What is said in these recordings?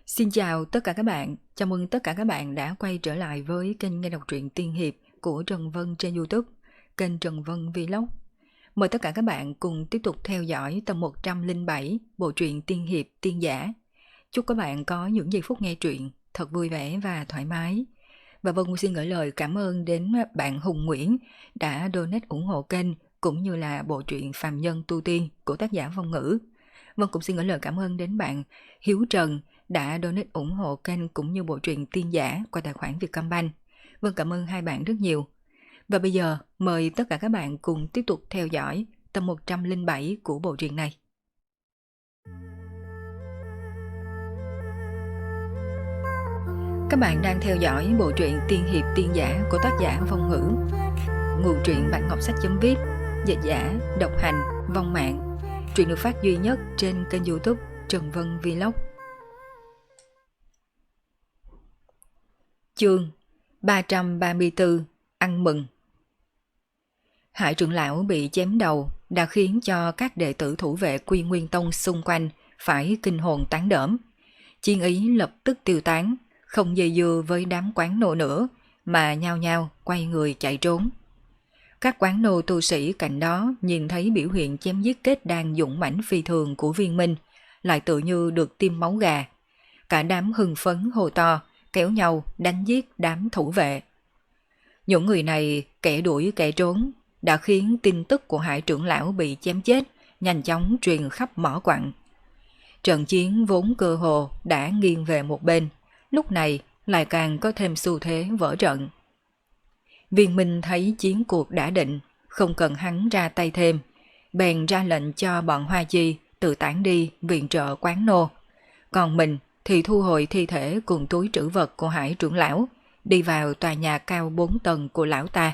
Xin chào tất cả các bạn, chào mừng tất cả các bạn đã quay trở lại với kênh nghe đọc truyện tiên hiệp của Trần Vân trên YouTube, kênh Trần Vân Vlog. Mời tất cả các bạn cùng tiếp tục theo dõi tập 107 bộ truyện tiên hiệp tiên giả. Chúc các bạn có những giây phút nghe truyện thật vui vẻ và thoải mái. Và Vân xin gửi lời cảm ơn đến bạn Hùng Nguyễn đã donate ủng hộ kênh cũng như là bộ truyện Phàm Nhân Tu Tiên của tác giả Phong Ngữ. Vân cũng xin gửi lời cảm ơn đến bạn Hiếu Trần đã donate ủng hộ kênh cũng như bộ truyện tiên giả qua tài khoản Vietcombank. Vân cảm ơn hai bạn rất nhiều. Và bây giờ mời tất cả các bạn cùng tiếp tục theo dõi tập 107 của bộ truyện này. Các bạn đang theo dõi bộ truyện tiên hiệp tiên giả của tác giả Phong Ngữ. Nguồn truyện bạn Ngọc Sách.viết, dịch giả Độc Hành, Vong Mạng. Truyện được phát duy nhất trên kênh YouTube Trần Vân Vlog. Chương 334 Ăn mừng. Hải trưởng lão bị chém đầu đã khiến cho các đệ tử thủ vệ Quy Nguyên Tông xung quanh phải kinh hồn tán đỡm. Chiến ý lập tức tiêu tán, không dây dưa với đám quán nô nữa mà nhao nhao quay người chạy trốn. Các quán nô tu sĩ cạnh đó nhìn thấy biểu hiện chém giết kết đan dũng mãnh phi thường của Viên Minh, lại tự như được tiêm máu gà. Cả đám hưng phấn hô to, kéo nhau đánh giết đám thủ vệ. Những người này kẻ đuổi kẻ trốn đã khiến tin tức của Hải trưởng lão bị chém chết nhanh chóng truyền khắp mỏ quặng. Trận chiến vốn cơ hồ đã nghiêng về một bên, lúc này lại càng có thêm xu thế vỡ trận. Viên Minh thấy chiến cuộc đã định, không cần hắn ra tay thêm, bèn ra lệnh cho bọn Hoa Chi tự tản đi viện trợ quán nô. Còn mình thì thu hồi thi thể cùng túi trữ vật của Hải trưởng lão, đi vào tòa nhà cao 4 tầng của lão ta.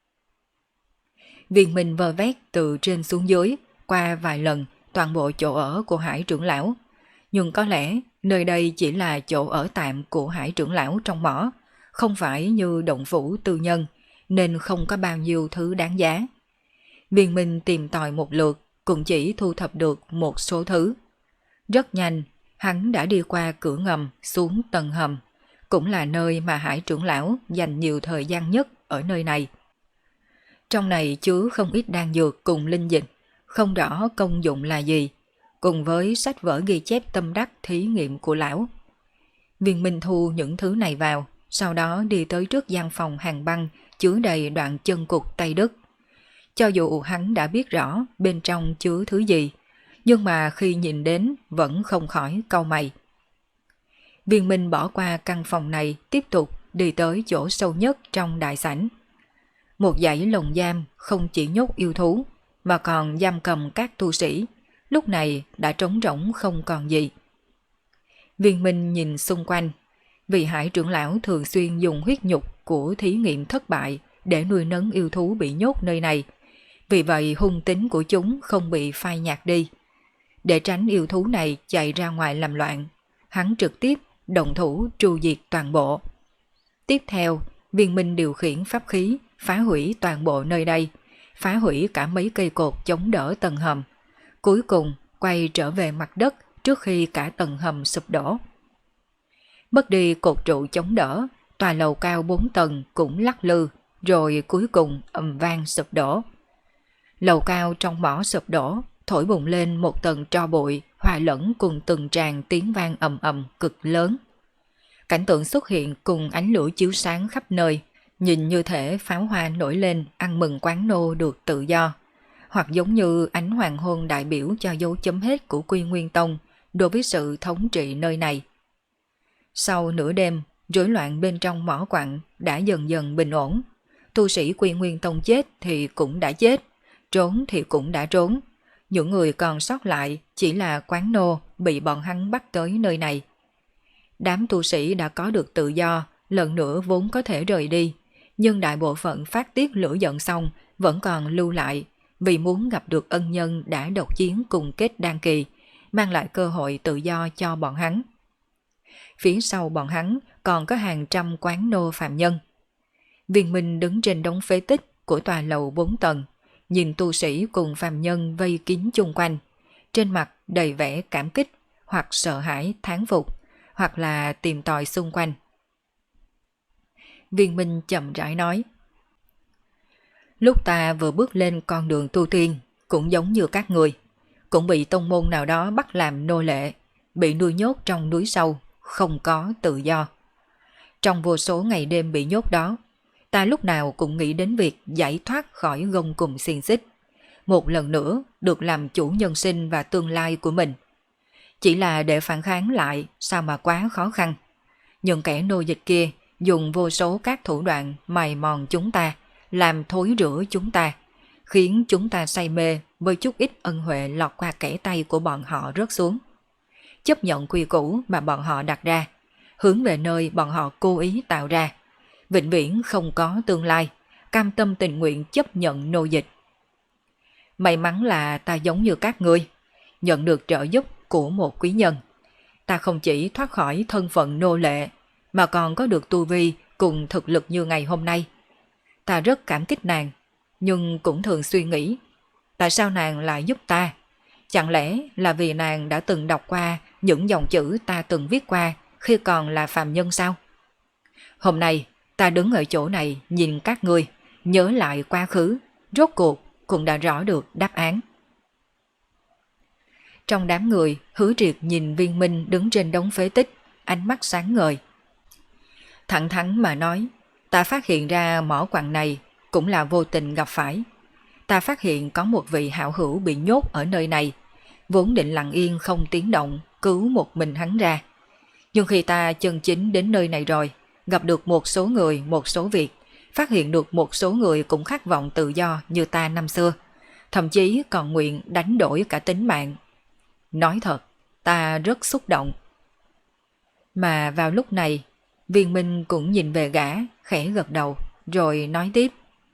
Viên Minh vơ vét từ trên xuống dưới, qua vài lần toàn bộ chỗ ở của Hải trưởng lão. Nhưng có lẽ nơi đây chỉ là chỗ ở tạm của Hải trưởng lão trong mỏ, không phải như động phủ tư nhân, nên không có bao nhiêu thứ đáng giá. Viên Minh tìm tòi một lượt, cũng chỉ thu thập được một số thứ. Rất nhanh, hắn đã đi qua cửa ngầm xuống tầng hầm, cũng là nơi mà Hải trưởng lão dành nhiều thời gian nhất ở nơi này. Trong này chứa không ít đan dược cùng linh dịch, không rõ công dụng là gì, cùng với sách vở ghi chép tâm đắc thí nghiệm của lão. Viên Minh thu những thứ này vào, sau đó đi tới trước gian phòng hàng băng chứa đầy đoạn chân cục Tây Đức. Cho dù hắn đã biết rõ bên trong chứa thứ gì, nhưng mà khi nhìn đến vẫn không khỏi cau mày. Viên Minh bỏ qua căn phòng này, tiếp tục đi tới chỗ sâu nhất trong đại sảnh. Một dãy lồng giam không chỉ nhốt yêu thú, mà còn giam cầm các tu sĩ, lúc này đã trống rỗng không còn gì. Viên Minh nhìn xung quanh, vì Hải trưởng lão thường xuyên dùng huyết nhục của thí nghiệm thất bại để nuôi nấng yêu thú bị nhốt nơi này, vì vậy hung tính của chúng không bị phai nhạt đi. Để tránh yêu thú này chạy ra ngoài làm loạn, hắn trực tiếp động thủ tru diệt toàn bộ. Tiếp theo, Viên Minh điều khiển pháp khí phá hủy toàn bộ nơi đây, phá hủy cả mấy cây cột chống đỡ tầng hầm, cuối cùng quay trở về mặt đất trước khi cả tầng hầm sụp đổ. Mất đi cột trụ chống đỡ, tòa lầu cao 4 tầng cũng lắc lư, rồi cuối cùng ầm vang sụp đổ. Lầu cao trong mỏ sụp đổ, thổi bùng lên một tầng tro bụi, hòa lẫn cùng từng tràng tiếng vang ầm ầm cực lớn. Cảnh tượng xuất hiện cùng ánh lửa chiếu sáng khắp nơi, nhìn như thể pháo hoa nổi lên ăn mừng quán nô được tự do, hoặc giống như ánh hoàng hôn đại biểu cho dấu chấm hết của Quy Nguyên Tông đối với sự thống trị nơi này. Sau nửa đêm, rối loạn bên trong mỏ quặng đã dần dần bình ổn. Tu sĩ Quy Nguyên Tông chết thì cũng đã chết, trốn thì cũng đã trốn. Những người còn sót lại chỉ là quán nô bị bọn hắn bắt tới nơi này. Đám tu sĩ đã có được tự do, lần nữa vốn có thể rời đi, nhưng đại bộ phận phát tiết lửa giận xong vẫn còn lưu lại, vì muốn gặp được ân nhân đã độc chiến cùng kết đan kỳ, mang lại cơ hội tự do cho bọn hắn. Phía sau bọn hắn còn có hàng trăm quán nô phạm nhân. Viên Minh đứng trên đống phế tích của tòa lầu 4 tầng, nhìn tu sĩ cùng phàm nhân vây kín chung quanh, trên mặt đầy vẻ cảm kích hoặc sợ hãi thán phục, hoặc là tìm tòi xung quanh. Viên Minh chậm rãi nói. Lúc ta vừa bước lên con đường tu tiên, cũng giống như các người, cũng bị tông môn nào đó bắt làm nô lệ, bị nuôi nhốt trong núi sâu, không có tự do. Trong vô số ngày đêm bị nhốt đó, ta lúc nào cũng nghĩ đến việc giải thoát khỏi gông cùm xiềng xích, một lần nữa được làm chủ nhân sinh và tương lai của mình. Chỉ là để phản kháng lại sao mà quá khó khăn. Những kẻ nô dịch kia dùng vô số các thủ đoạn mài mòn chúng ta, làm thối rữa chúng ta, khiến chúng ta say mê với chút ít ân huệ lọt qua kẽ tay của bọn họ rớt xuống. Chấp nhận quy củ mà bọn họ đặt ra, hướng về nơi bọn họ cố ý tạo ra, vĩnh viễn không có tương lai, cam tâm tình nguyện chấp nhận nô dịch. May mắn là ta giống như các ngươi, nhận được trợ giúp của một quý nhân. Ta không chỉ thoát khỏi thân phận nô lệ, mà còn có được tu vi cùng thực lực như ngày hôm nay. Ta rất cảm kích nàng, nhưng cũng thường suy nghĩ, tại sao nàng lại giúp ta? Chẳng lẽ là vì nàng đã từng đọc qua những dòng chữ ta từng viết qua khi còn là phàm nhân sao? Hôm nay, ta đứng ở chỗ này nhìn các ngươi, nhớ lại quá khứ, rốt cuộc cũng đã rõ được đáp án. Trong đám người, Hứa Triệt nhìn Viên Minh đứng trên đống phế tích, ánh mắt sáng ngời. Thẳng thắn mà nói, ta phát hiện ra mỏ quặng này cũng là vô tình gặp phải. Ta phát hiện có một vị hảo hữu bị nhốt ở nơi này, vốn định lặng yên không tiếng động cứu một mình hắn ra. Nhưng khi ta chân chính đến nơi này rồi, gặp được một số người, một số việc, phát hiện được một số người cũng khát vọng tự do như ta năm xưa, thậm chí còn nguyện đánh đổi cả tính mạng. Nói thật, ta rất xúc động. Mà vào lúc này, Viên Minh cũng nhìn về gã, khẽ gật đầu, rồi nói tiếp.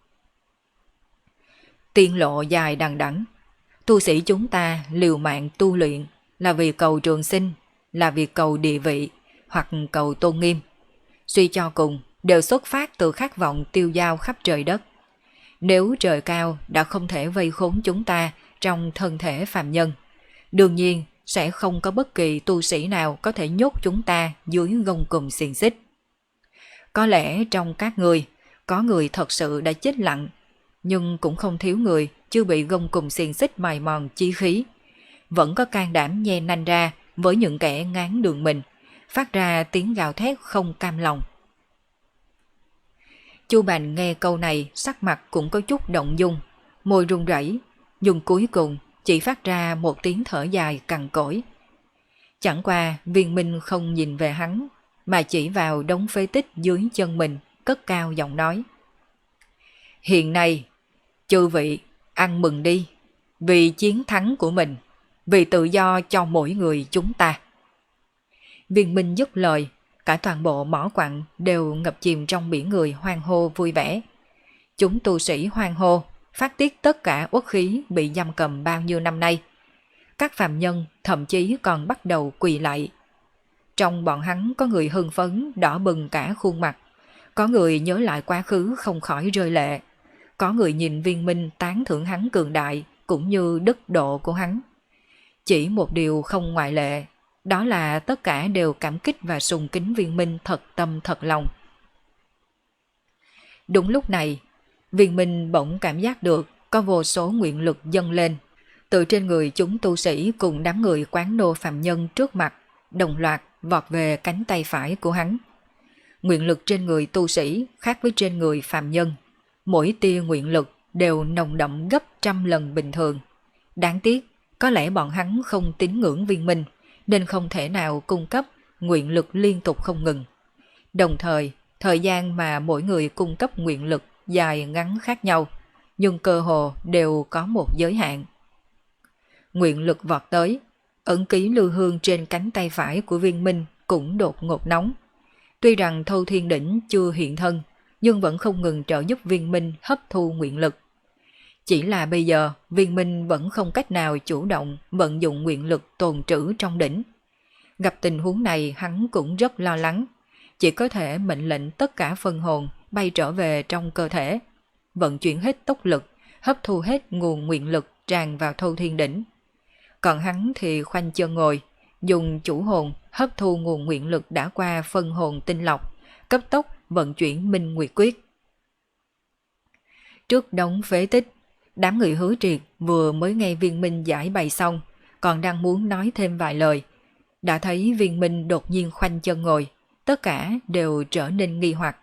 Tiên lộ dài đằng đẵng, tu sĩ chúng ta liều mạng tu luyện là vì cầu trường sinh, là vì cầu địa vị, hoặc cầu tôn nghiêm. Suy cho cùng, đều xuất phát từ khát vọng tiêu dao khắp trời đất. Nếu trời cao đã không thể vây khốn chúng ta trong thân thể phàm nhân, đương nhiên sẽ không có bất kỳ tu sĩ nào có thể nhốt chúng ta dưới gông cùm xiềng xích. Có lẽ trong các người, có người thật sự đã chết lặng, nhưng cũng không thiếu người chưa bị gông cùm xiềng xích mài mòn chí khí. Vẫn có can đảm nhe nanh ra với những kẻ ngáng đường mình, phát ra tiếng gào thét không cam lòng. Chu Bành nghe câu này, sắc mặt cũng có chút động dung, môi run rẩy, nhưng cuối cùng chỉ phát ra một tiếng thở dài cằn cỗi. Chẳng qua Viên Minh không nhìn về hắn, mà chỉ vào đống phế tích dưới chân mình, cất cao giọng nói. Hiện nay, chư vị ăn mừng đi, vì chiến thắng của mình, vì tự do cho mỗi người chúng ta. Viên Minh dứt lời, cả toàn bộ mỏ quặng đều ngập chìm trong biển người hoan hô vui vẻ. Chúng tu sĩ hoan hô, phát tiết tất cả uất khí bị giam cầm bao nhiêu năm nay. Các phàm nhân thậm chí còn bắt đầu quỳ lạy. Trong bọn hắn có người hưng phấn đỏ bừng cả khuôn mặt, có người nhớ lại quá khứ không khỏi rơi lệ, có người nhìn Viên Minh tán thưởng hắn cường đại cũng như đức độ của hắn. Chỉ một điều không ngoại lệ, đó là tất cả đều cảm kích và sùng kính Viên Minh thật tâm thật lòng. Đúng lúc này, Viên Minh bỗng cảm giác được có vô số nguyện lực dâng lên, từ trên người chúng tu sĩ cùng đám người quán nô phàm nhân trước mặt, đồng loạt vọt về cánh tay phải của hắn. Nguyện lực trên người tu sĩ khác với trên người phàm nhân, mỗi tia nguyện lực đều nồng đậm gấp trăm lần bình thường. Đáng tiếc, có lẽ bọn hắn không tín ngưỡng Viên Minh, nên không thể nào cung cấp nguyện lực liên tục không ngừng. Đồng thời, thời gian mà mỗi người cung cấp nguyện lực dài ngắn khác nhau, nhưng cơ hồ đều có một giới hạn. Nguyện lực vọt tới, ẩn ký lưu hương trên cánh tay phải của Viên Minh cũng đột ngột nóng. Tuy rằng Thâu Thiên Đỉnh chưa hiện thân, nhưng vẫn không ngừng trợ giúp Viên Minh hấp thu nguyện lực. Chỉ là bây giờ Viên Minh vẫn không cách nào chủ động vận dụng nguyện lực tồn trữ trong đỉnh. Gặp tình huống này hắn cũng rất lo lắng, chỉ có thể mệnh lệnh tất cả phân hồn bay trở về trong cơ thể, vận chuyển hết tốc lực, hấp thu hết nguồn nguyện lực tràn vào Thâu Thiên Đỉnh. Còn hắn thì khoanh chân ngồi, dùng chủ hồn hấp thu nguồn nguyện lực đã qua phân hồn tinh lọc, cấp tốc vận chuyển Minh Nguyệt Quyết. Trước đống phế tích, đám người Hứa Triệt vừa mới nghe Viên Minh giải bày xong, còn đang muốn nói thêm vài lời. Đã thấy Viên Minh đột nhiên khoanh chân ngồi, tất cả đều trở nên nghi hoặc.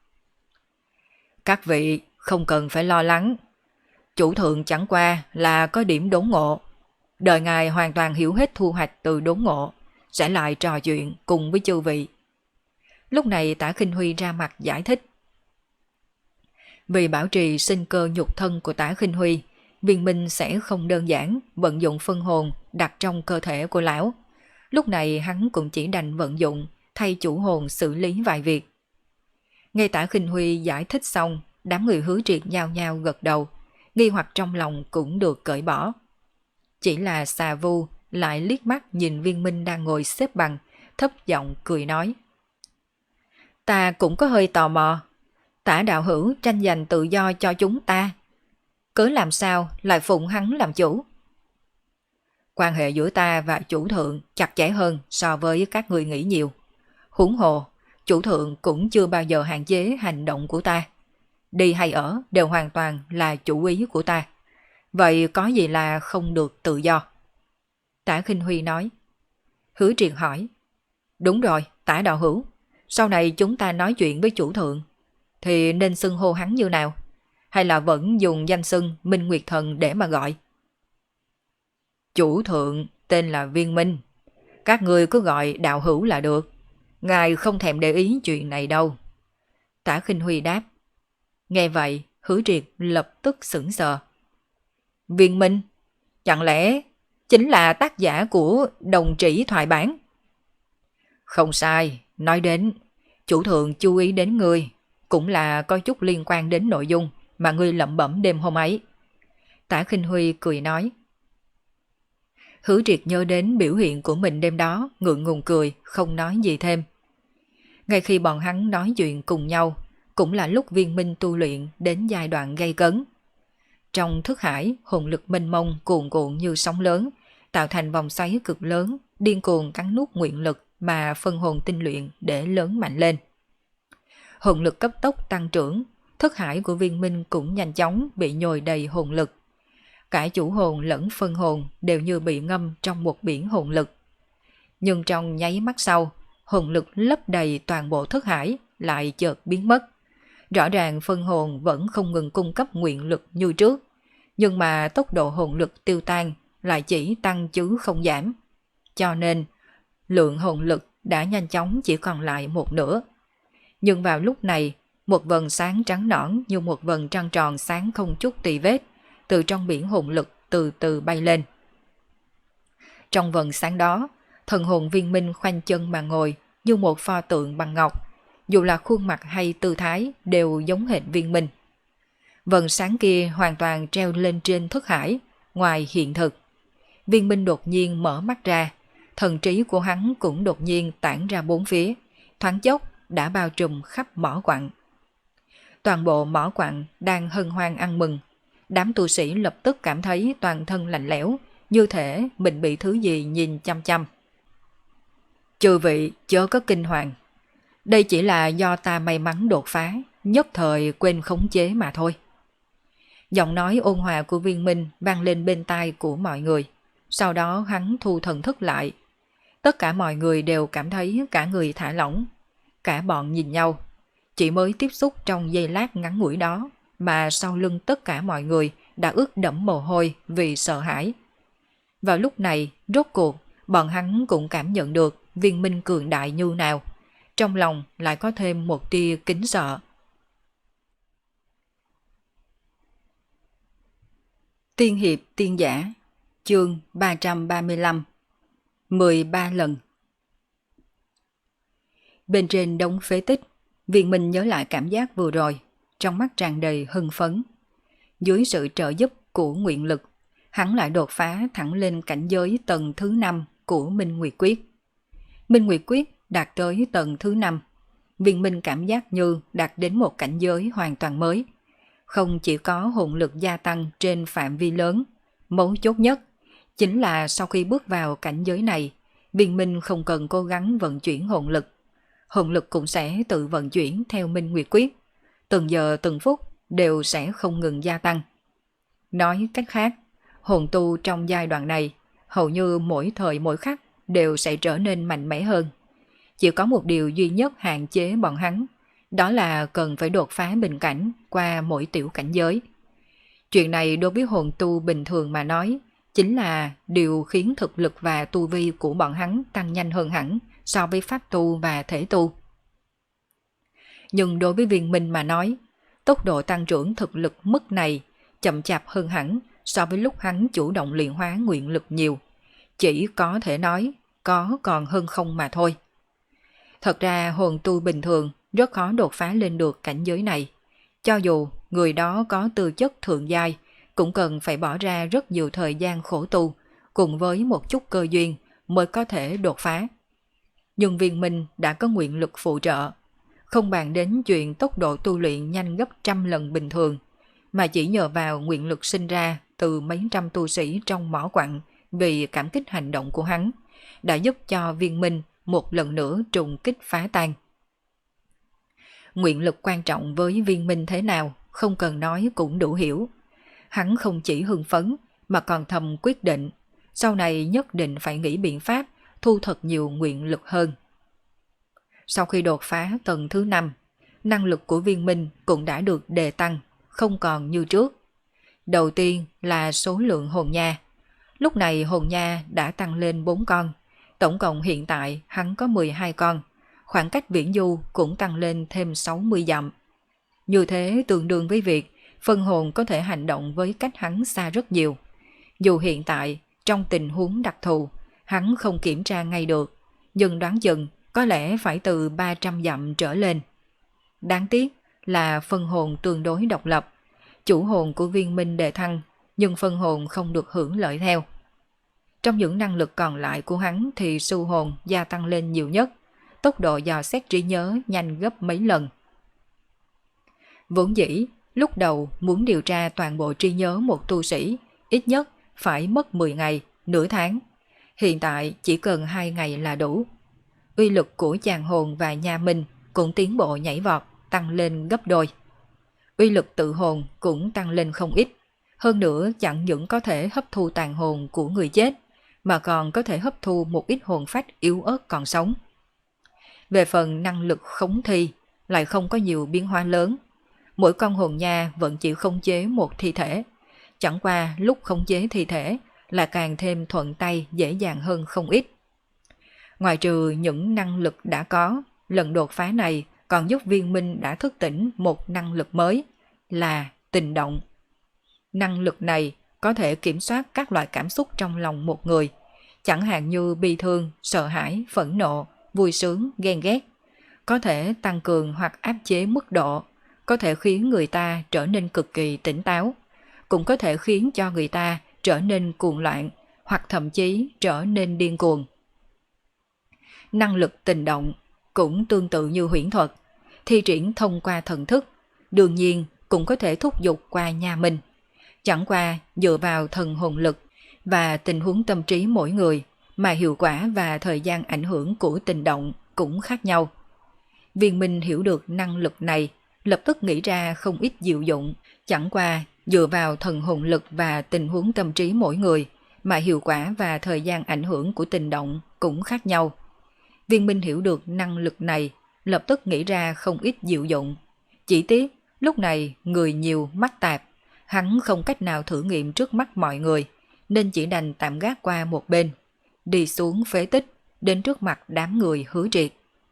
Các vị không cần phải lo lắng. Chủ thượng chẳng qua là có điểm đốn ngộ. Đời ngài hoàn toàn hiểu hết thu hoạch từ đốn ngộ, sẽ lại trò chuyện cùng với chư vị. Lúc này Tả Khinh Huy ra mặt giải thích. Vì bảo trì sinh cơ nhục thân của Tả Khinh Huy, Viên Minh sẽ không đơn giản vận dụng phân hồn đặt trong cơ thể của lão. Lúc này hắn cũng chỉ đành vận dụng thay chủ hồn xử lý vài việc. Nghe Tả Khinh Huy giải thích xong, đám người Hứa Triệt nhao nhao gật đầu, nghi hoặc trong lòng cũng được cởi bỏ. Chỉ là Xà Vu lại liếc mắt nhìn Viên Minh đang ngồi xếp bằng, thấp giọng cười nói. Ta cũng có hơi tò mò, Tả đạo hữu tranh giành tự do cho chúng ta, cớ làm sao lại phụng hắn làm chủ? Quan hệ giữa ta và chủ thượng chặt chẽ hơn so với các người nghĩ nhiều. Huống hồ, chủ thượng cũng chưa bao giờ hạn chế hành động của ta. Đi hay ở đều hoàn toàn là chủ ý của ta. Vậy có gì là không được tự do? Tả Khinh Huy nói. Hứa Triệt hỏi. Đúng rồi, Tả đạo hữu, sau này chúng ta nói chuyện với chủ thượng thì nên xưng hô hắn như nào? Hay là vẫn dùng danh xưng Minh Nguyệt Thần để mà gọi? Chủ thượng tên là Viên Minh, các người cứ gọi đạo hữu là được. Ngài không thèm để ý chuyện này đâu. Tả Khinh Huy đáp. Nghe vậy, Hứa Triệt lập tức sững sờ. Viên Minh, chẳng lẽ chính là tác giả của Đồng Trĩ thoại bản? Không sai, nói đến, chủ thượng chú ý đến ngươi, cũng là có chút liên quan đến nội dung mà ngươi lẩm bẩm đêm hôm ấy. Tả Khinh Huy cười nói. Hứa Triệt nhớ đến biểu hiện của mình đêm đó, ngượng ngùng cười, không nói gì thêm. Ngay khi bọn hắn nói chuyện cùng nhau, cũng là lúc Viên Minh tu luyện đến giai đoạn gay cấn. Trong thức hải, hồn lực mênh mông cuồn cuộn như sóng lớn, tạo thành vòng xoáy cực lớn, điên cuồng cắn nuốt nguyện lực mà phân hồn tinh luyện để lớn mạnh lên. Hồn lực cấp tốc tăng trưởng, thức hải của Viên Minh cũng nhanh chóng bị nhồi đầy hồn lực. Cả chủ hồn lẫn phân hồn đều như bị ngâm trong một biển hồn lực. Nhưng trong nháy mắt sau, hồn lực lấp đầy toàn bộ thức hải lại chợt biến mất. Rõ ràng phân hồn vẫn không ngừng cung cấp nguyện lực như trước, nhưng mà tốc độ hồn lực tiêu tan lại chỉ tăng chứ không giảm. Cho nên, lượng hồn lực đã nhanh chóng chỉ còn lại một nửa. Nhưng vào lúc này, một vầng sáng trắng nõn như một vầng trăng tròn sáng không chút tì vết, từ trong biển hồn lực từ từ bay lên. Trong vầng sáng đó, thần hồn Viên Minh khoanh chân mà ngồi như một pho tượng bằng ngọc, dù là khuôn mặt hay tư thái đều giống hệt Viên Minh. Vầng sáng kia hoàn toàn treo lên trên thức hải, ngoài hiện thực. Viên Minh đột nhiên mở mắt ra, thần trí của hắn cũng đột nhiên tản ra bốn phía, thoáng chốc đã bao trùm khắp mỏ quặng. Toàn bộ mỏ quặng đang hân hoan ăn mừng. Đám tu sĩ lập tức cảm thấy toàn thân lạnh lẽo, như thể mình bị thứ gì nhìn chăm chăm. Chư vị chớ có kinh hoàng. Đây chỉ là do ta may mắn đột phá, nhất thời quên khống chế mà thôi. Giọng nói ôn hòa của Viên Minh vang lên bên tai của mọi người. Sau đó hắn thu thần thức lại. Tất cả mọi người đều cảm thấy cả người thả lỏng. Cả bọn nhìn nhau. Chỉ mới tiếp xúc trong giây lát ngắn ngủi đó mà sau lưng tất cả mọi người đã ướt đẫm mồ hôi vì sợ hãi. Vào lúc này, rốt cuộc, bọn hắn cũng cảm nhận được Viên Minh cường đại như nào. Trong lòng lại có thêm một tia kính sợ. Tiên hiệp tiên giả, chương 335, 13 lần. Bên trên đống phế tích, Viên Minh nhớ lại cảm giác vừa rồi, trong mắt tràn đầy hưng phấn. Dưới sự trợ giúp của nguyện lực, hắn lại đột phá thẳng lên cảnh giới tầng thứ 5 của Minh Nguyệt Quyết. Minh Nguyệt Quyết đạt tới tầng thứ 5, Viên Minh cảm giác như đạt đến một cảnh giới hoàn toàn mới. Không chỉ có hồn lực gia tăng trên phạm vi lớn, mấu chốt nhất chính là sau khi bước vào cảnh giới này, Viên minh không cần cố gắng vận chuyển hồn lực cũng sẽ tự vận chuyển theo Minh Nguyệt Quyết, từng giờ từng phút đều sẽ không ngừng gia tăng. Nói cách khác, hồn tu trong giai đoạn này hầu như mỗi thời mỗi khắc đều sẽ trở nên mạnh mẽ hơn. Chỉ có một điều duy nhất hạn chế bọn hắn, đó là cần phải đột phá bình cảnh qua mỗi tiểu cảnh giới. Chuyện này đối với hồn tu bình thường mà nói, chính là điều khiến thực lực và tu vi của bọn hắn tăng nhanh hơn hẳn so với pháp tu và thể tu. Nhưng đối với Viên Minh mà nói, tốc độ tăng trưởng thực lực mức này chậm chạp hơn hẳn so với lúc hắn chủ động luyện hóa nguyện lực nhiều. Chỉ có thể nói, có còn hơn không mà thôi. Thật ra hồn tu bình thường rất khó đột phá lên được cảnh giới này. Cho dù người đó có tư chất thượng giai, cũng cần phải bỏ ra rất nhiều thời gian khổ tu, cùng với một chút cơ duyên mới có thể đột phá. Nhưng Viên Minh đã có nguyện lực phụ trợ, không bàn đến chuyện tốc độ tu luyện nhanh gấp trăm lần bình thường, mà chỉ nhờ vào nguyện lực sinh ra từ mấy trăm tu sĩ trong mỏ quặng vì cảm kích hành động của hắn, đã giúp cho Viên Minh một lần nữa trùng kích phá tan. Nguyện lực quan trọng với Viên Minh thế nào, không cần nói cũng đủ hiểu. Hắn không chỉ hưng phấn, mà còn thầm quyết định, sau này nhất định phải nghĩ biện pháp thu thật nhiều nguyện lực hơn. Sau khi đột phá tầng thứ 5, năng lực của Viên Minh cũng đã được đề tăng, không còn như trước. Đầu tiên là số lượng hồn nha. Lúc này hồn nha đã tăng lên 4 con, tổng cộng hiện tại hắn có 12 con, khoảng cách viễn du cũng tăng lên thêm 60 dặm. Như thế tương đương với việc phân hồn có thể hành động với cách hắn xa rất nhiều. Dù hiện tại, trong tình huống đặc thù, hắn không kiểm tra ngay được, nhưng đoán chừng có lẽ phải từ 300 dặm trở lên. Đáng tiếc là phân hồn tương đối độc lập. Chủ hồn của Viên Minh đề thăng, nhưng phân hồn không được hưởng lợi theo. Trong những năng lực còn lại của hắn thì su hồn gia tăng lên nhiều nhất, tốc độ dò xét trí nhớ nhanh gấp mấy lần. Vốn dĩ, lúc đầu muốn điều tra toàn bộ trí nhớ một tu sĩ, ít nhất phải mất 10 ngày, nửa tháng. Hiện tại chỉ cần 2 ngày là đủ. Uy lực của chàng hồn và nha minh cũng tiến bộ nhảy vọt, tăng lên gấp đôi. Uy lực tự hồn cũng tăng lên không ít. Hơn nữa chẳng những có thể hấp thu tàn hồn của người chết, mà còn có thể hấp thu một ít hồn phách yếu ớt còn sống. Về phần năng lực khống thi, lại không có nhiều biến hóa lớn. Mỗi con hồn nha vẫn chỉ khống chế một thi thể. Chẳng qua lúc khống chế thi thể là càng thêm thuận tay dễ dàng hơn không ít. Ngoài trừ những năng lực đã có, lần đột phá này còn giúp Viên Minh đã thức tỉnh một năng lực mới là tình động. Năng lực này có thể kiểm soát các loại cảm xúc trong lòng một người, chẳng hạn như bi thương, sợ hãi, phẫn nộ, vui sướng, ghen ghét. Có thể tăng cường hoặc áp chế mức độ, có thể khiến người ta trở nên cực kỳ tỉnh táo, cũng có thể khiến cho người ta trở nên cuồng loạn, hoặc thậm chí trở nên điên cuồng. Năng lực tình động cũng tương tự như huyễn thuật, thi triển thông qua thần thức, đương nhiên cũng có thể thúc giục qua nha minh. Chẳng qua dựa vào thần hồn lực và tình huống tâm trí mỗi người mà hiệu quả và thời gian ảnh hưởng của tình động cũng khác nhau. Viên Minh hiểu được năng lực này, lập tức nghĩ ra không ít diệu dụng, chẳng qua dựa vào thần hồn lực và tình huống tâm trí mỗi người mà hiệu quả và thời gian ảnh hưởng của tình động cũng khác nhau. Viên Minh hiểu được năng lực này, lập tức nghĩ ra không ít diệu dụng. Chỉ tiếc, lúc này người nhiều mắt tạp, hắn không cách nào thử nghiệm trước mắt mọi người, nên chỉ đành tạm gác qua một bên, đi xuống phế tích, đến trước mặt đám người Hứa Triệt.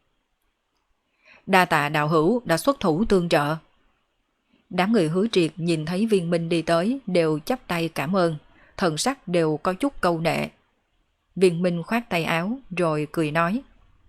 Đa tạ đạo hữu đã xuất thủ tương trợ. Đám người Hứa Triệt nhìn thấy Viên Minh đi tới đều chắp tay cảm ơn, thần sắc đều có chút câu nệ. Viên Minh khoát tay áo rồi cười nói: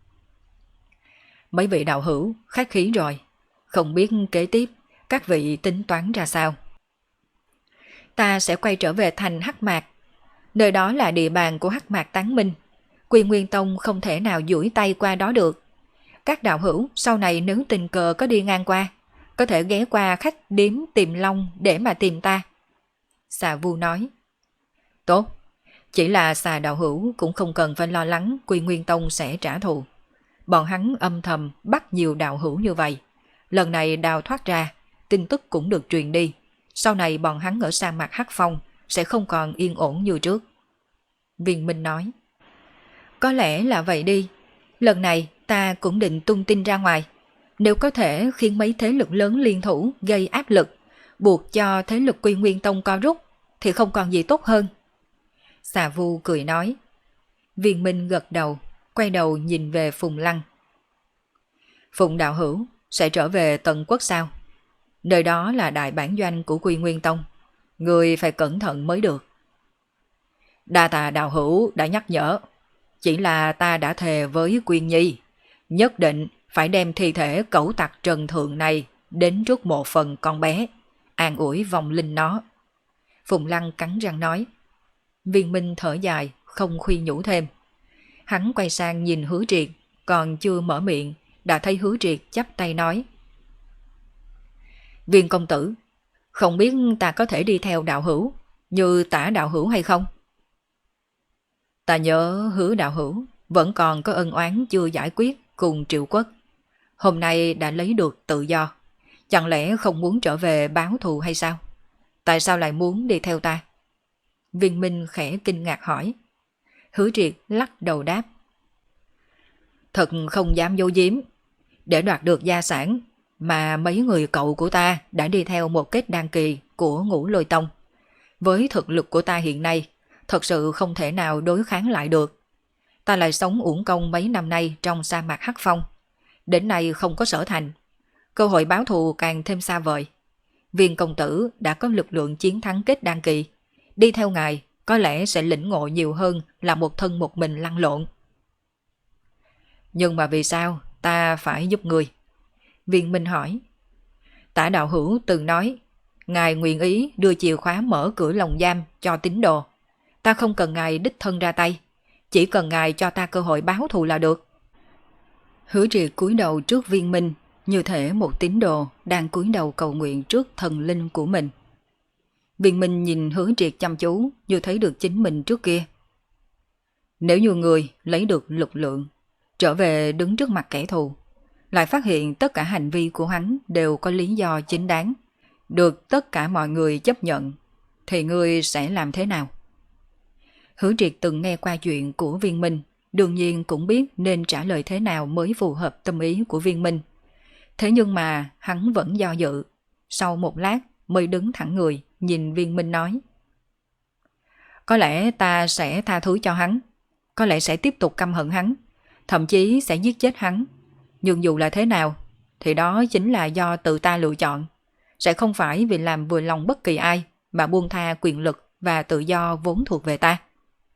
Mấy vị đạo hữu khách khí rồi, không biết kế tiếp các vị tính toán ra sao? Ta sẽ quay trở về thành Hắc Mạc, nơi đó là địa bàn của Hắc Mạc Tán Minh. Quy Nguyên Tông không thể nào duỗi tay qua đó được. Các đạo hữu sau này nếu tình cờ có đi ngang qua, có thể ghé qua khách điếm Tìm Long để mà tìm ta. Xà Vu nói: Tốt, Chỉ là Xà đạo hữu cũng không cần phải lo lắng Quy Nguyên Tông sẽ trả thù. Bọn hắn âm thầm bắt nhiều đạo hữu như vậy. Lần này đào thoát ra, tin tức cũng được truyền đi. Sau này bọn hắn ở sa mạc Hắc Phong sẽ không còn yên ổn như trước. Viên Minh nói. Có lẽ là vậy đi. Lần này ta cũng định tung tin ra ngoài. Nếu có thể khiến mấy thế lực lớn liên thủ gây áp lực, buộc cho thế lực Quy Nguyên Tông co rút, thì không còn gì tốt hơn. Xà Vu cười nói. Viên Minh gật đầu, quay đầu nhìn về Phùng Lăng. Phùng đạo hữu sẽ trở về Tần Quốc sao? Nơi đó là đại bản doanh của Quy Nguyên Tông. Người phải cẩn thận mới được. Đa tạ đạo hữu đã nhắc nhở. Chỉ là ta đã thề với Quyên Nhi, nhất định phải đem thi thể cẩu tặc Trần Thượng này đến trước mộ phần con bé, an ủi vong linh nó. Phùng Lăng cắn răng nói. Viên Minh thở dài, không khuyên nhủ thêm. Hắn quay sang nhìn Hứa Triệt, còn chưa mở miệng, đã thấy Hứa Triệt chắp tay nói. Viên công tử, không biết ta có thể đi theo đạo hữu, như Tả đạo hữu hay không? Ta nhớ Hứa đạo hữu vẫn còn có ân oán chưa giải quyết cùng Triệu Quốc. Hôm nay đã lấy được tự do, chẳng lẽ không muốn trở về báo thù hay sao? Tại sao lại muốn đi theo ta? Viên Minh khẽ kinh ngạc hỏi. Hứa Triệt lắc đầu đáp. Thật không dám giấu giếm. Để đoạt được gia sản mà mấy người cậu của ta đã đi theo một kết đan kỳ của Ngũ Lôi Tông. Với thực lực của ta hiện nay, thật sự không thể nào đối kháng lại được. Ta lại sống uổng công mấy năm nay trong sa mạc Hắc Phong. Đến nay không có sở thành. Cơ hội báo thù càng thêm xa vời. Viên công tử đã có lực lượng chiến thắng kết đan kỳ. Đi theo ngài có lẽ sẽ lĩnh ngộ nhiều hơn là một thân một mình lăn lộn. Nhưng mà vì sao ta phải giúp người? Viên Minh hỏi. Tả đạo hữu từng nói, ngài nguyện ý đưa chìa khóa mở cửa lồng giam cho tín đồ. Ta không cần ngài đích thân ra tay, chỉ cần ngài cho ta cơ hội báo thù là được. Hứa Triệt cúi đầu trước Viên Minh, như thể một tín đồ đang cúi đầu cầu nguyện trước thần linh của mình. Viên Minh nhìn Hứa Triệt chăm chú, như thấy được chính mình trước kia. Nếu như người lấy được lực lượng, trở về đứng trước mặt kẻ thù, lại phát hiện tất cả hành vi của hắn đều có lý do chính đáng, được tất cả mọi người chấp nhận, thì ngươi sẽ làm thế nào? Hứa Triệt từng nghe qua chuyện của Viên Minh, đương nhiên cũng biết nên trả lời thế nào mới phù hợp tâm ý của Viên Minh. Thế nhưng mà hắn vẫn do dự, sau một lát mới đứng thẳng người, nhìn Viên Minh nói. Có lẽ ta sẽ tha thứ cho hắn, có lẽ sẽ tiếp tục căm hận hắn, thậm chí sẽ giết chết hắn. Nhưng dù là thế nào, thì đó chính là do tự ta lựa chọn, sẽ không phải vì làm vừa lòng bất kỳ ai mà buông tha quyền lực và tự do vốn thuộc về ta.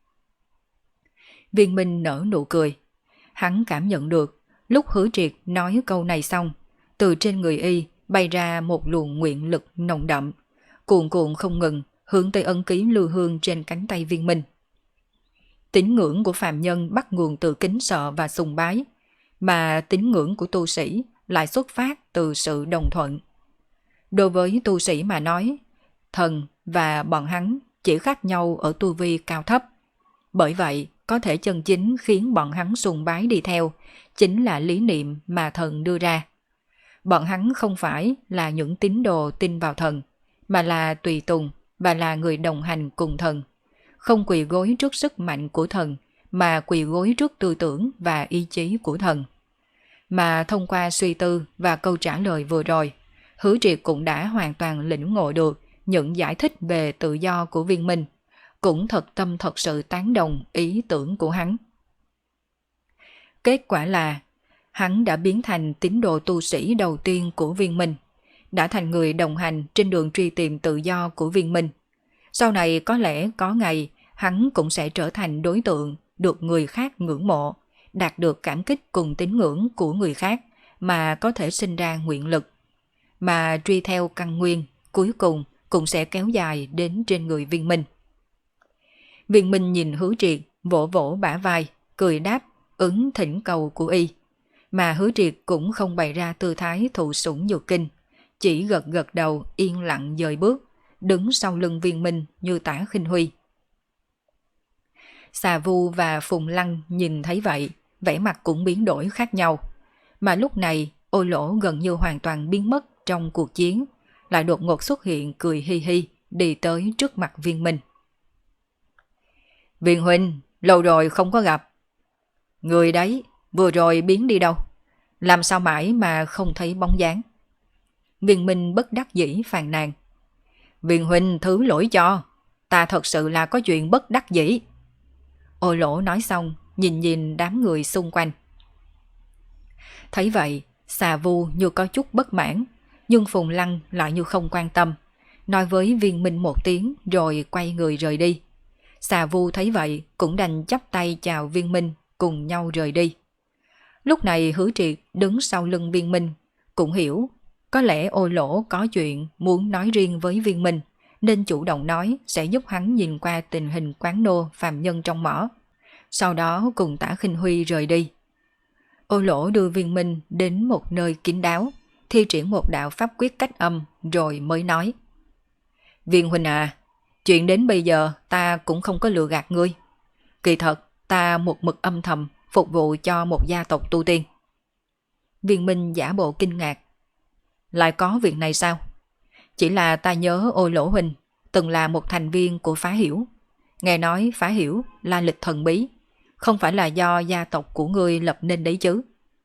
Viên Minh nở nụ cười. Hắn cảm nhận được, lúc Hứa Triệt nói câu này xong, từ trên người y bay ra một luồng nguyện lực nồng đậm, cuồn cuộn không ngừng hướng tới ấn ký lưu hương trên cánh tay Viên Minh. Tín ngưỡng của phàm nhân bắt nguồn từ kính sợ và sùng bái, mà tín ngưỡng của tu sĩ lại xuất phát từ sự đồng thuận. Đối với tu sĩ mà nói, thần và bọn hắn chỉ khác nhau ở tu vi cao thấp. Bởi vậy, có thể chân chính khiến bọn hắn sùng bái đi theo chính là lý niệm mà thần đưa ra. Bọn hắn không phải là những tín đồ tin vào thần, mà là tùy tùng và là người đồng hành cùng thần. Không quỳ gối trước sức mạnh của thần, mà quỳ gối trước tư tưởng và ý chí của thần. Mà thông qua suy tư và câu trả lời vừa rồi, Hứa Triệt cũng đã hoàn toàn lĩnh ngộ được những giải thích về tự do của Viên Minh, cũng thật tâm thật sự tán đồng ý tưởng của hắn. Kết quả là, hắn đã biến thành tín đồ tu sĩ đầu tiên của Viên Minh, đã thành người đồng hành trên đường truy tìm tự do của Viên Minh. Sau này có lẽ có ngày hắn cũng sẽ trở thành đối tượng được người khác ngưỡng mộ, đạt được cảm kích cùng tín ngưỡng của người khác mà có thể sinh ra nguyện lực. Mà truy theo căn nguyên, cuối cùng cũng sẽ kéo dài đến trên người Viên Minh. Viên Minh nhìn Hứa Triệt, vỗ vỗ bả vai, cười đáp, ứng thỉnh cầu của y. Mà Hứa Triệt cũng không bày ra tư thái thụ sủng nhược kinh, chỉ gật gật đầu yên lặng dời bước, đứng sau lưng Viên Minh như Tả Khinh Huy. Xà Vu và Phùng Lăng nhìn thấy vậy, vẻ mặt cũng biến đổi khác nhau. Mà lúc này, Ô Lỗ gần như hoàn toàn biến mất trong cuộc chiến, lại đột ngột xuất hiện cười hi hi, đi tới trước mặt Viên Minh. Viên huynh, lâu rồi không có gặp. Người đấy, vừa rồi biến đi đâu? Làm sao mãi mà không thấy bóng dáng? Viên Minh bất đắc dĩ phàn nàn. Viên huynh thứ lỗi cho, ta thật sự là có chuyện bất đắc dĩ. Ô Lỗ nói xong, nhìn nhìn đám người xung quanh. Thấy vậy, Xà Vu như có chút bất mãn, nhưng Phùng Lăng lại như không quan tâm, nói với Viên Minh một tiếng rồi quay người rời đi. Xà Vu thấy vậy cũng đành chắp tay chào Viên Minh, cùng nhau rời đi. Lúc này Hứa Triệt đứng sau lưng Viên Minh, cũng hiểu có lẽ Ô Lỗ có chuyện muốn nói riêng với Viên Minh, nên chủ động nói sẽ giúp hắn nhìn qua tình hình quán nô phàm nhân trong mỏ. Sau đó cùng Tả Khinh Huy rời đi. Ô Lỗ đưa Viên Minh đến một nơi kín đáo, thi triển một đạo pháp quyết cách âm rồi mới nói. Viên huynh à, chuyện đến bây giờ ta cũng không có lừa gạt ngươi. Kỳ thật, ta một mực âm thầm phục vụ cho một gia tộc tu tiên. Viên Minh giả bộ kinh ngạc. Lại có việc này sao? Chỉ là ta nhớ Ô Lỗ huynh từng là một thành viên của Phá Hiểu. Nghe nói Phá Hiểu là lịch thần bí, không phải là do gia tộc của ngươi lập nên đấy chứ?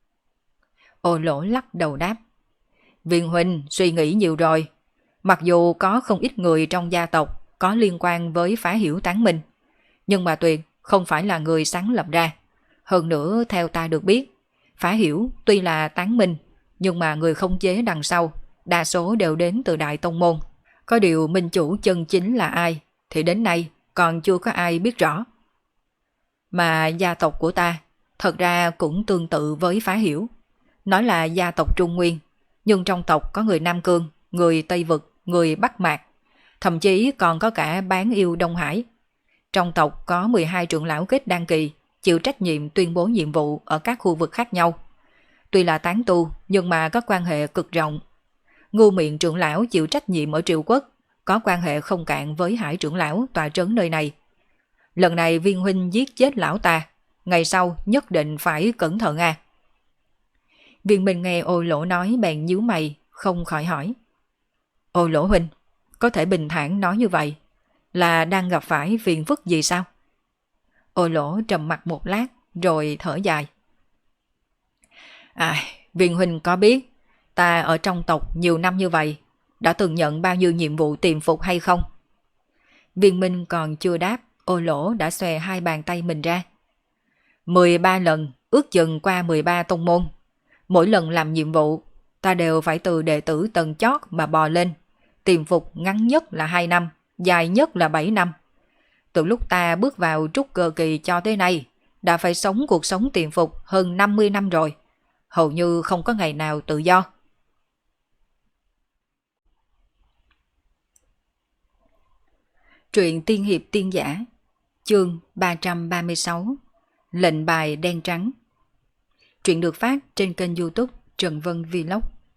Ô Lỗ lắc đầu đáp. Viên huynh suy nghĩ nhiều rồi. Mặc dù có không ít người trong gia tộc có liên quan với Phá Hiểu tán minh, nhưng mà Tuyền không phải là người sáng lập ra. Hơn nữa theo ta được biết, Phá Hiểu tuy là tán minh, nhưng mà người khống chế đằng sau đa số đều đến từ Đại Tông Môn. Có điều minh chủ chân chính là ai thì đến nay còn chưa có ai biết rõ. Mà gia tộc của ta thật ra cũng tương tự với Phá Hiểu. Nói là gia tộc Trung Nguyên, nhưng trong tộc có người Nam Cương, người Tây Vực, người Bắc Mạc, thậm chí còn có cả Bán Yêu Đông Hải. Trong tộc có 12 trưởng lão kết đan kỳ, chịu trách nhiệm tuyên bố nhiệm vụ ở các khu vực khác nhau. Tuy là tán tu, nhưng mà có quan hệ cực rộng. Ngưu Miệng trưởng lão chịu trách nhiệm ở Triệu Quốc, có quan hệ không cạn với Hải trưởng lão tọa trấn nơi này. Lần này Viên huynh giết chết lão ta, ngày sau nhất định phải cẩn thận à. Viên Minh nghe Ô Lỗ nói bèn nhíu mày, không khỏi hỏi. Ô Lỗ huynh, có thể bình thản nói như vậy, là đang gặp phải phiền phức gì sao? Ô Lỗ trầm mặt một lát, rồi thở dài. Viên huynh có biết, ta ở trong tộc nhiều năm như vậy, đã từng nhận bao nhiêu nhiệm vụ tìm phục hay không? Viên Minh còn chưa đáp, Ô Lỗ đã xòe hai bàn tay mình ra. 13 lần, ước chừng qua 13 tông môn. Mỗi lần làm nhiệm vụ, ta đều phải từ đệ tử tầng chót mà bò lên. Tìm phục ngắn nhất là 2 năm, dài nhất là 7 năm. Từ lúc ta bước vào trúc cơ kỳ cho tới nay, đã phải sống cuộc sống tìm phục hơn 50 năm rồi. Hầu như không có ngày nào tự do. Truyện tiên hiệp tiên giả, chương 336, lệnh bài đen trắng. Truyện được phát trên kênh YouTube Trần Vân Vlog.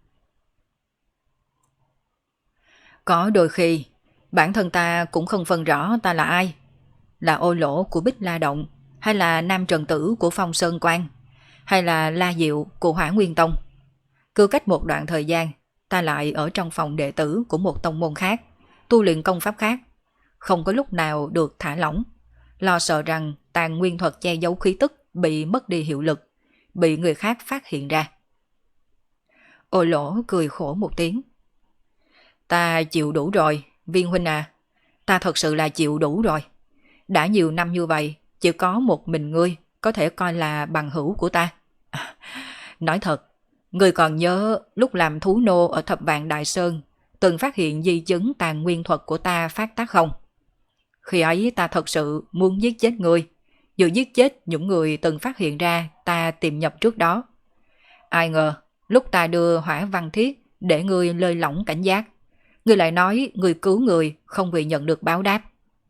Có đôi khi, bản thân ta cũng không phân rõ ta là ai. Là Ô Lỗ của Bích La Động, hay là Nam Trần Tử của Phong Sơn Quan, hay là La Diệu của Hỏa Nguyên Tông. Cứ cách một đoạn thời gian, ta lại ở trong phòng đệ tử của một tông môn khác, tu luyện công pháp khác. Không có lúc nào được thả lỏng, lo sợ rằng tàn nguyên thuật che giấu khí tức bị mất đi hiệu lực, bị người khác phát hiện ra. Ô Lỗ cười khổ một tiếng. Ta chịu đủ rồi, Viên huynh à, ta thật sự là chịu đủ rồi. Đã nhiều năm như vậy, chỉ có một mình ngươi có thể coi là bằng hữu của ta. Nói thật, ngươi còn nhớ lúc làm thú nô ở Thập Vạn Đại Sơn, từng phát hiện di chứng tàn nguyên thuật của ta phát tác không? Khi ấy ta thật sự muốn giết chết ngươi, vừa giết chết những người từng phát hiện ra ta tìm nhập trước đó. Ai ngờ, lúc ta đưa Hỏa Văn Thiết để ngươi lơi lỏng cảnh giác, ngươi lại nói ngươi cứu người không vì nhận được báo đáp.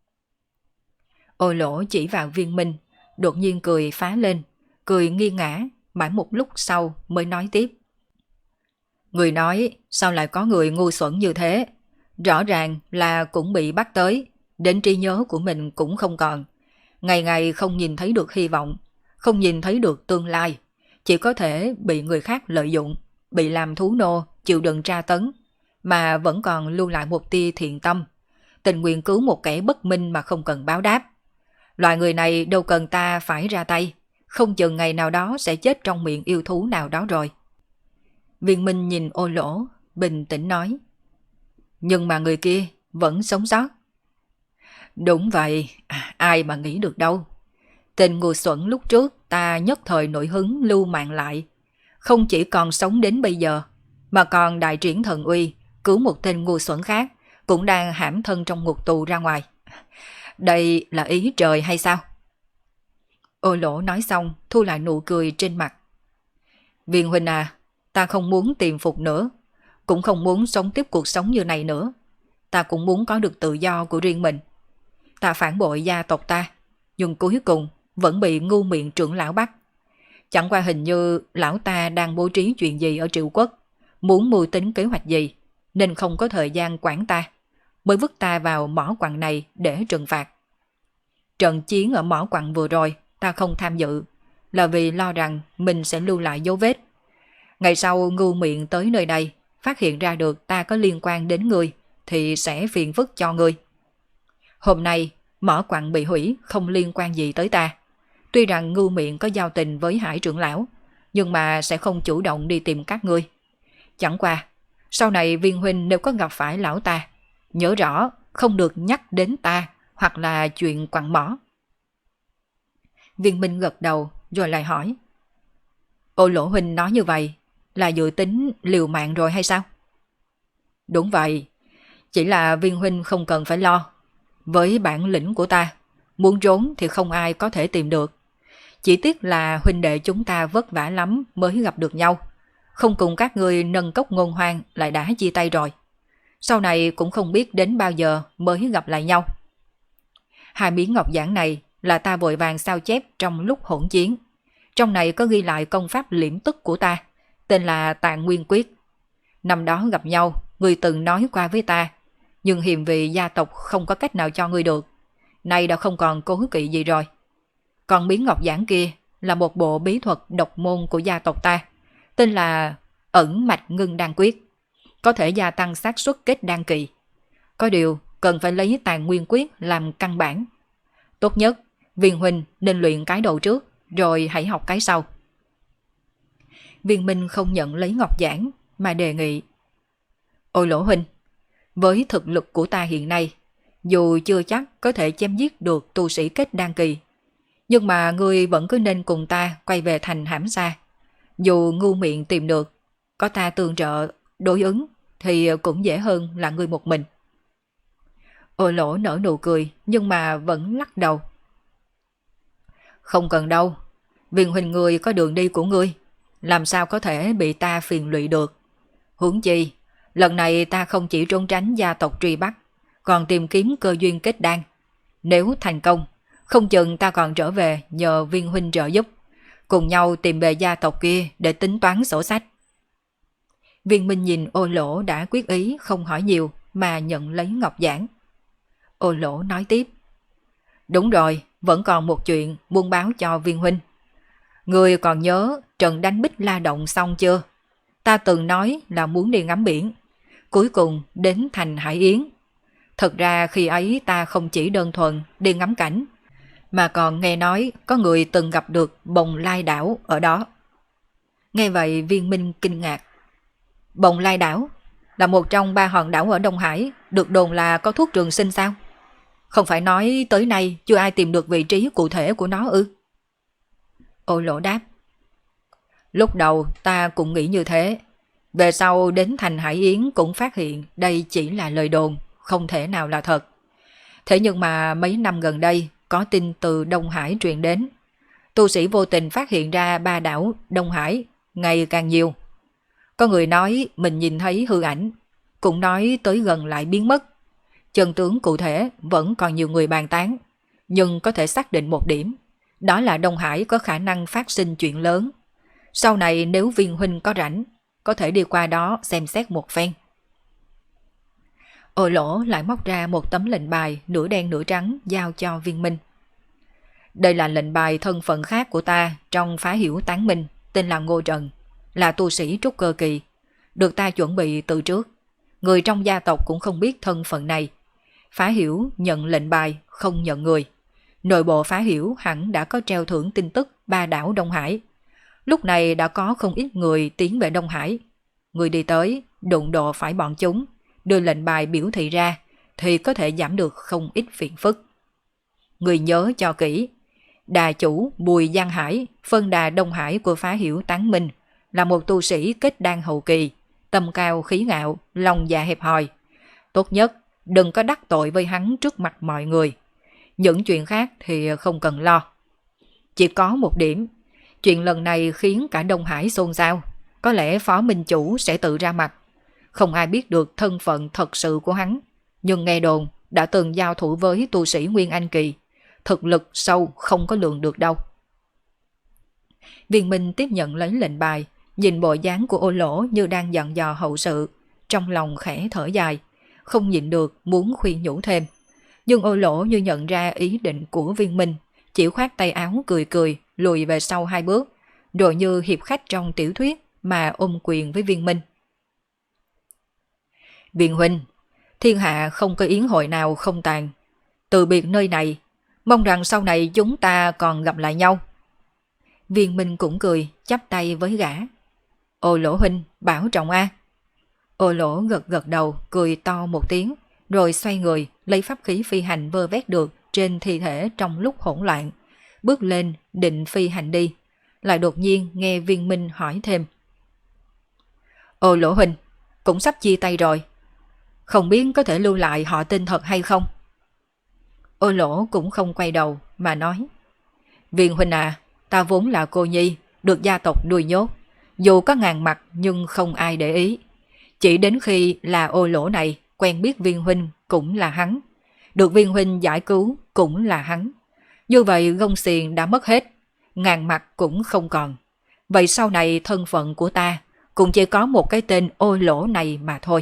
Ô Lỗ chỉ vào Viên Minh, đột nhiên cười phá lên, cười nghi ngã, mãi một lúc sau mới nói tiếp. Người nói sao lại có người ngu xuẩn như thế, rõ ràng là cũng bị bắt tới, đến trí nhớ của mình cũng không còn. Ngày ngày không nhìn thấy được hy vọng, không nhìn thấy được tương lai, chỉ có thể bị người khác lợi dụng, bị làm thú nô, chịu đựng tra tấn, mà vẫn còn lưu lại một tia thiện tâm, tình nguyện cứu một kẻ bất minh mà không cần báo đáp. Loại người này đâu cần ta phải ra tay, không chừng ngày nào đó sẽ chết trong miệng yêu thú nào đó rồi. Viên Minh nhìn Ô Lỗ, bình tĩnh nói. Nhưng mà người kia vẫn sống sót. Đúng vậy, ai mà nghĩ được đâu. Tên ngu xuẩn lúc trước ta nhất thời nổi hứng lưu mạng lại. Không chỉ còn sống đến bây giờ, mà còn đại triển thần uy, cứu một tên ngu xuẩn khác, cũng đang hãm thân trong ngục tù ra ngoài. Đây là ý trời hay sao? Ô Lỗ nói xong, thu lại nụ cười trên mặt. Viên huynh à, ta không muốn tìm phục nữa, cũng không muốn sống tiếp cuộc sống như này nữa. Ta cũng muốn có được tự do của riêng mình. Ta phản bội gia tộc ta, nhưng cuối cùng vẫn bị ngu miệng trưởng lão bắt. Chẳng qua hình như lão ta đang bố trí chuyện gì ở Triệu Quốc, muốn mưu tính kế hoạch gì, nên không có thời gian quản ta, mới vứt ta vào mỏ quặng này để trừng phạt. Trận chiến ở mỏ quặng vừa rồi ta không tham dự, là vì lo rằng mình sẽ lưu lại dấu vết. Ngày sau ngu miệng tới nơi đây, phát hiện ra được ta có liên quan đến ngươi, thì sẽ phiền phức cho ngươi. Hôm nay, mỏ quặng bị hủy không liên quan gì tới ta. Tuy rằng ngu miệng có giao tình với Hải trưởng lão, nhưng mà sẽ không chủ động đi tìm các ngươi. Chẳng qua, sau này Viên huynh nếu có gặp phải lão ta, nhớ rõ không được nhắc đến ta hoặc là chuyện quặng mỏ. Viên Minh gật đầu rồi lại hỏi. Ô Lỗ huynh nói như vậy là dự tính liều mạng rồi hay sao? Đúng vậy, chỉ là Viên huynh không cần phải lo. Với bản lĩnh của ta, muốn trốn thì không ai có thể tìm được. Chỉ tiếc là huynh đệ chúng ta vất vả lắm mới gặp được nhau. Không cùng các ngươi nâng cốc ngôn hoang lại đã chia tay rồi. Sau này cũng không biết đến bao giờ mới gặp lại nhau. Hai miếng ngọc giản này là ta vội vàng sao chép trong lúc hỗn chiến. Trong này có ghi lại công pháp liễm tức của ta, tên là Tạng Nguyên Quyết. Năm đó gặp nhau, ngươi từng nói qua với ta, nhưng hiềm vì gia tộc không có cách nào cho ngươi được. Nay đã không còn cố kỵ gì rồi. Còn miếng ngọc giản kia là một bộ bí thuật độc môn của gia tộc ta, tên là Ẩn Mạch Ngưng Đan Quyết, có thể gia tăng xác suất kết đan kỳ. Có điều cần phải lấy Tạng Nguyên Quyết làm căn bản. Tốt nhất, Viên huynh nên luyện cái đầu trước, rồi hãy học cái sau. Viên Minh không nhận lấy ngọc giản, mà đề nghị. Ôi Lỗ huynh, với thực lực của ta hiện nay, dù chưa chắc có thể chém giết được tu sĩ kết đan kỳ, nhưng mà ngươi vẫn cứ nên cùng ta quay về thành Hãm Sa. Dù ngu miệng tìm được, có ta tương trợ, đối ứng, thì cũng dễ hơn là ngươi một mình. Ô Lỗ nở nụ cười, nhưng mà vẫn lắc đầu. Không cần đâu, Viên huynh ngươi có đường đi của ngươi, làm sao có thể bị ta phiền lụy được. Huống chi, lần này ta không chỉ trốn tránh gia tộc truy bắt, còn tìm kiếm cơ duyên kết đan. Nếu thành công, không chừng ta còn trở về nhờ Viên huynh trợ giúp, cùng nhau tìm về gia tộc kia để tính toán sổ sách. Viên Minh nhìn Ô Lỗ đã quyết ý không hỏi nhiều mà nhận lấy ngọc giản. Ô Lỗ nói tiếp. Đúng rồi, vẫn còn một chuyện muốn báo cho Viên huynh. Ngươi còn nhớ trận đánh Bích La Động xong chưa? Ta từng nói là muốn đi ngắm biển, cuối cùng đến thành Hải Yến. Thật ra khi ấy ta không chỉ đơn thuần đi ngắm cảnh, mà còn nghe nói có người từng gặp được Bồng Lai đảo ở đó. Nghe vậy Viên Minh kinh ngạc. Bồng Lai đảo là một trong 3 hòn đảo ở Đông Hải, được đồn là có thuốc trường sinh sao? Không phải nói tới nay chưa ai tìm được vị trí cụ thể của nó ư? Ô Lỗ đáp. Lúc đầu ta cũng nghĩ như thế. Về sau đến thành Hải Yến cũng phát hiện đây chỉ là lời đồn, không thể nào là thật. Thế nhưng mà mấy năm gần đây có tin từ Đông Hải truyền đến. Tu sĩ vô tình phát hiện ra 3 đảo Đông Hải ngày càng nhiều. Có người nói mình nhìn thấy hư ảnh, cũng nói tới gần lại biến mất. Chân tướng cụ thể vẫn còn nhiều người bàn tán, nhưng có thể xác định một điểm, đó là Đông Hải có khả năng phát sinh chuyện lớn. Sau này nếu Viên huynh có rảnh, có thể đi qua đó xem xét một phen. Ô Lỗ lại móc ra một tấm lệnh bài nửa đen nửa trắng giao cho Viên Minh. Đây là lệnh bài thân phận khác của ta trong phá hiểu tán minh, tên là Ngô Trần, là tu sĩ trúc cơ kỳ, được ta chuẩn bị từ trước. Người trong gia tộc cũng không biết thân phận này. Phá hiểu nhận lệnh bài, không nhận người. Nội bộ phá hiểu hẳn đã có treo thưởng tin tức ba đảo Đông Hải. Lúc này đã có không ít người tiến về Đông Hải. Người đi tới, đụng độ phải bọn chúng, đưa lệnh bài biểu thị ra, thì có thể giảm được không ít phiền phức. Người nhớ cho kỹ, đà chủ Bùi Giang Hải, phân đà Đông Hải của phá hiểu tán minh, là một tu sĩ kết đan hậu kỳ, tâm cao khí ngạo, lòng dạ hẹp hòi. Tốt nhất đừng có đắc tội với hắn trước mặt mọi người. Những chuyện khác thì không cần lo. Chỉ có một điểm, chuyện lần này khiến cả Đông Hải xôn xao, có lẽ phó minh chủ sẽ tự ra mặt. Không ai biết được thân phận thật sự của hắn, nhưng nghe đồn đã từng giao thủ với tu sĩ Nguyên Anh kỳ, thực lực sâu không có lường được đâu. Viên Minh tiếp nhận lấy lệnh bài, nhìn bộ dáng của Ô Lỗ như đang dặn dò hậu sự, trong lòng khẽ thở dài, không nhịn được muốn khuyên nhủ thêm. Nhưng Ô Lỗ như nhận ra ý định của Viên Minh, chỉ khoát tay áo cười cười, lùi về sau 2 bước, rồi như hiệp khách trong tiểu thuyết mà ôm quyền với Viên Minh. Viên huynh, thiên hạ không có yến hội nào không tàn. Từ biệt nơi này, mong rằng sau này chúng ta còn gặp lại nhau. Viên Minh cũng cười, chắp tay với gã. Ô Lỗ huynh, bảo trọng a. Ô Lỗ gật gật đầu, cười to một tiếng, rồi xoay người, lấy pháp khí phi hành vơ vét được trên thi thể trong lúc hỗn loạn, bước lên định phi hành đi, lại đột nhiên nghe Viên Minh hỏi thêm. Ô Lỗ huynh, cũng sắp chia tay rồi, không biết có thể lưu lại họ tên thật hay không? Ô Lỗ cũng không quay đầu mà nói. Viên huynh à, ta vốn là cô nhi, được gia tộc nuôi nhốt, dù có ngàn mặt nhưng không ai để ý. Chỉ đến khi là Ô Lỗ này quen biết Viên huynh cũng là hắn, được Viên huynh giải cứu cũng là hắn. Như vậy gông xiềng đã mất hết, ngàn mặt cũng không còn. Vậy sau này thân phận của ta cũng chỉ có một cái tên Ô Lỗ này mà thôi.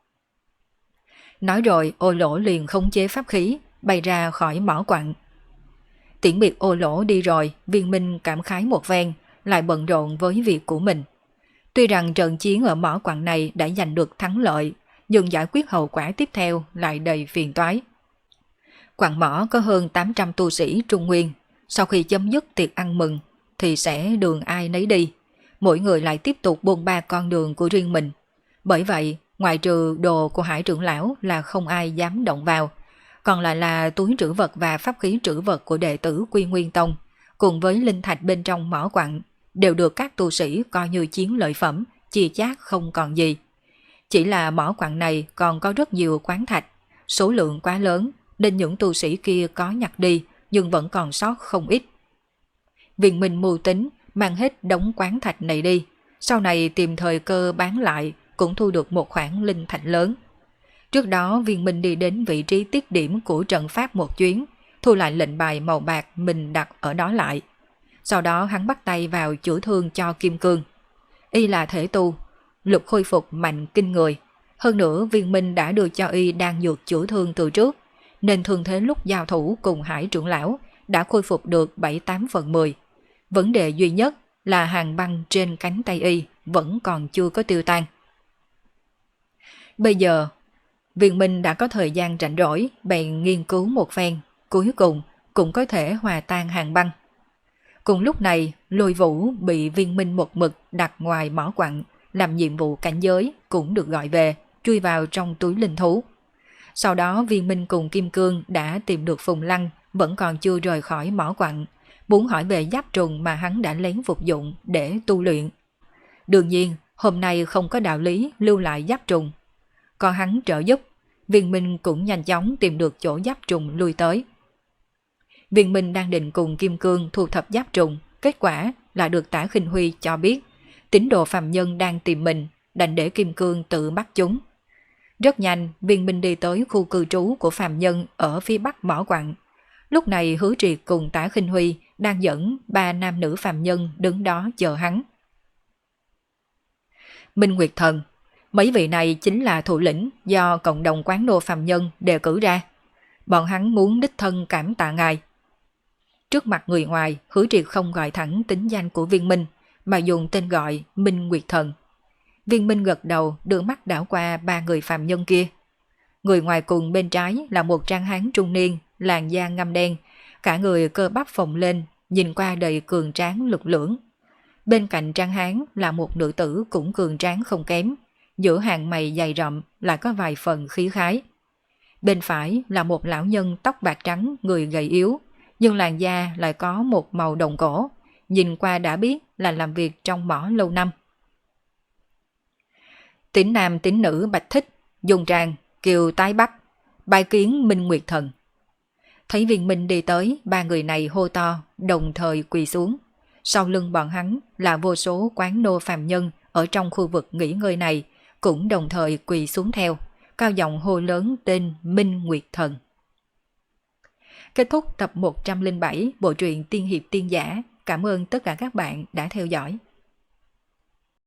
Nói rồi Ô Lỗ liền khống chế pháp khí, bay ra khỏi mỏ quặng. Tiễn biệt Ô Lỗ đi rồi, Viên Minh cảm khái một phen, lại bận rộn với việc của mình. Tuy rằng trận chiến ở mỏ quặng này đã giành được thắng lợi, nhưng giải quyết hậu quả tiếp theo lại đầy phiền toái. Quặng mỏ có hơn 800 tu sĩ Trung Nguyên, sau khi chấm dứt tiệc ăn mừng thì sẽ đường ai nấy đi, mỗi người lại tiếp tục bôn ba con đường của riêng mình. Bởi vậy, ngoại trừ đồ của Hải trưởng lão là không ai dám động vào, còn lại là túi trữ vật và pháp khí trữ vật của đệ tử Quy Nguyên Tông, cùng với linh thạch bên trong mỏ quặng, đều được các tu sĩ coi như chiến lợi phẩm, chia chác không còn gì. Chỉ là mỏ quặng này còn có rất nhiều khoáng thạch, số lượng quá lớn nên những tu sĩ kia có nhặt đi nhưng vẫn còn sót không ít. Viên Minh mưu tính mang hết đống khoáng thạch này đi, sau này tìm thời cơ bán lại cũng thu được một khoản linh thạch lớn. Trước đó Viên Minh đi đến vị trí tiết điểm của trận pháp một chuyến, thu lại lệnh bài màu bạc mình đặt ở đó lại. Sau đó hắn bắt tay vào chữa thương cho Kim Cương. Y là thể tu, lực khôi phục mạnh kinh người. Hơn nữa Viên Minh đã đưa cho y đan dược chữa thương từ trước, nên thương thế lúc giao thủ cùng Hải trưởng lão đã khôi phục được 7-8/10. Vấn đề duy nhất là hàng băng trên cánh tay y vẫn còn chưa có tiêu tan. Bây giờ Viên Minh đã có thời gian rảnh rỗi, bèn nghiên cứu một phen, cuối cùng cũng có thể hòa tan hàng băng. Cùng lúc này, Lôi Vũ bị Viên Minh một mực đặt ngoài mỏ quặng, làm nhiệm vụ cảnh giới cũng được gọi về, chui vào trong túi linh thú. Sau đó Viên Minh cùng Kim Cương đã tìm được Phùng Lăng, vẫn còn chưa rời khỏi mỏ quặng, muốn hỏi về giáp trùng mà hắn đã lén phục dụng để tu luyện. Đương nhiên, hôm nay không có đạo lý lưu lại giáp trùng. Có hắn trợ giúp, Viên Minh cũng nhanh chóng tìm được chỗ giáp trùng lui tới. Viên Minh đang định cùng Kim Cương thu thập giáp trùng, kết quả là được Tả Khinh Huy cho biết tín đồ phàm nhân đang tìm mình, đành để Kim Cương tự bắt chúng. Rất nhanh, Viên Minh đi tới khu cư trú của phàm nhân ở phía bắc mỏ quặng. Lúc này Hứa Triệt cùng Tả Khinh Huy đang dẫn 3 nam nữ phàm nhân đứng đó chờ hắn. Minh Nguyệt Thần, mấy vị này chính là thủ lĩnh do cộng đồng quán nô phàm nhân đề cử ra. Bọn hắn muốn đích thân cảm tạ ngài. Trước mặt người ngoài, Hứa Triệt không gọi thẳng tính danh của Viên Minh, mà dùng tên gọi Minh Nguyệt Thần. Viên Minh gật đầu, đưa mắt đảo qua ba người phàm nhân kia. Người ngoài cùng bên trái là một trang hán trung niên, làn da ngăm đen, cả người cơ bắp phồng lên, nhìn qua đầy cường tráng lực lưỡng. Bên cạnh trang hán là một nữ tử cũng cường tráng không kém, giữa hàng mày dày rậm lại có vài phần khí khái. Bên phải là một lão nhân tóc bạc trắng, người gầy yếu, nhưng làn da lại có một màu đồng cổ, nhìn qua đã biết là làm việc trong mỏ lâu năm. Tín nam tín nữ bạch thích, dùng tràng, kiều tái bắc, bài kiến Minh Nguyệt Thần. Thấy Viên Minh đi tới, ba người này hô to, đồng thời quỳ xuống. Sau lưng bọn hắn là vô số quán nô phàm nhân ở trong khu vực nghỉ ngơi này, cũng đồng thời quỳ xuống theo, cao giọng hô lớn tên Minh Nguyệt Thần. Kết thúc tập 107 bộ truyện Tiên Hiệp Tiên Giả. Cảm ơn tất cả các bạn đã theo dõi.